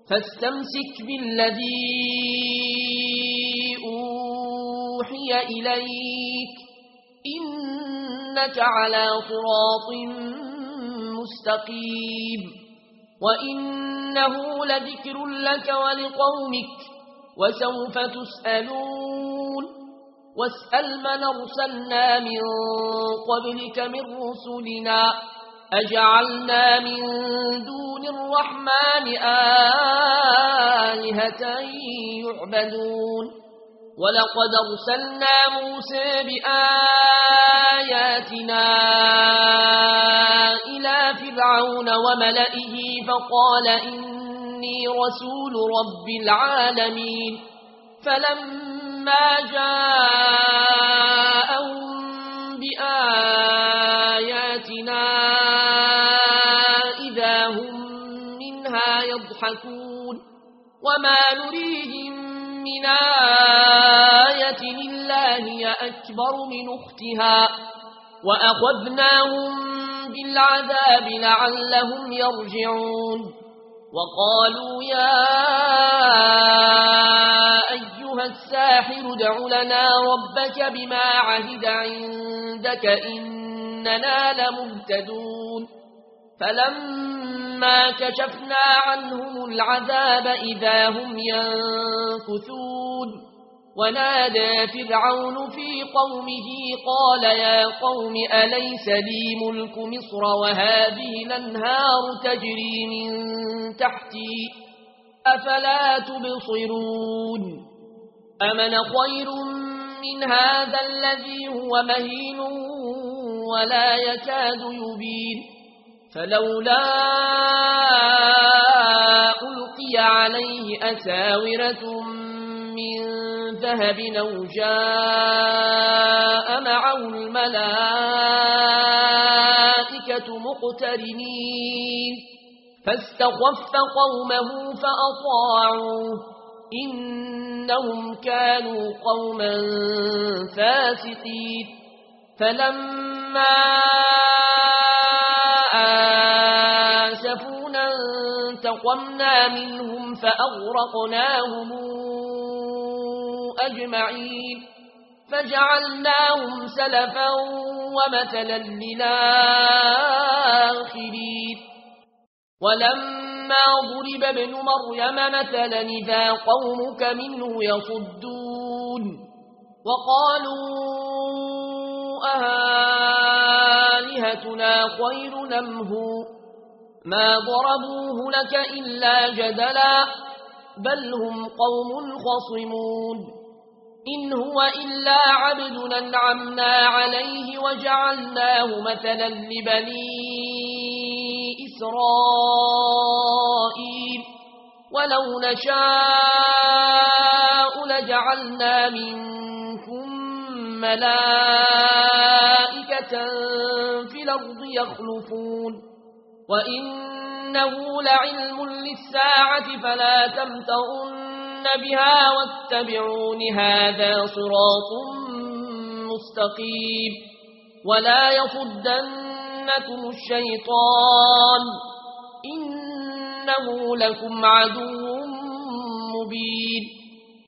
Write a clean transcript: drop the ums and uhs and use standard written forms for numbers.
فاستمسك بالذي أوحي إليك إنك على صراط مستقيم وإنه لذكر لك ولقومك وسوف تسألون واسأل من أرسلنا من قبلك من رسلنا أجعلنا من دون الرحمن آلهة يعبدون ولقد أرسلنا موسى بآياتنا إلى فرعون وملئه فقال إني رسول رب العالمين فلما جاءهم بآياتنا إذا هم منها يضحكون وما نريهم من آية إلا هي أكبر من أختها وأخذناهم بالعذاب لعلهم يرجعون وقالوا يا أيها الساحر ادع لنا ربك بما عهد عندك إننا لمهتدون فلما كشفنا عنهم العذاب إذا هم ينكثون ونادى فرعون في قومه قال يا قوم أليس لي ملك مصر وهذه الأنهار تجري من تحتي أفلا تبصرون أمن خير من هذا الذي هو مهين ولا يكاد يبين فلولا ألقي عليه أساورة من ذهب أو جاء معه الملائكة مقترنين فاستخف قومه فأطاعوه إنهم كانوا قوما فاسقين فلما آسفونا انتقمنا منهم فأغرقناهم أجمعين فجعلناهم سلفا ومثلا للآخرين ولما ضرب ابن مريم مثلا إذا قومك منه يصدون وقالوا آلهتنا خير نمه ما ضربوه لك إلا جدلا بل هم قوم خصمون إن هو إلا عبد أنعمنا عليه وجعلناه مثلا لبني إسرائيل ولو نشاء لجعلنا منكم ملائكة في الأرض يخلفون وإنه لعلم للساعة فلا تمترن بها واتبعون هذا صراط مستقيم ولا يصدنكم الشيطان إنه لكم عدو مبين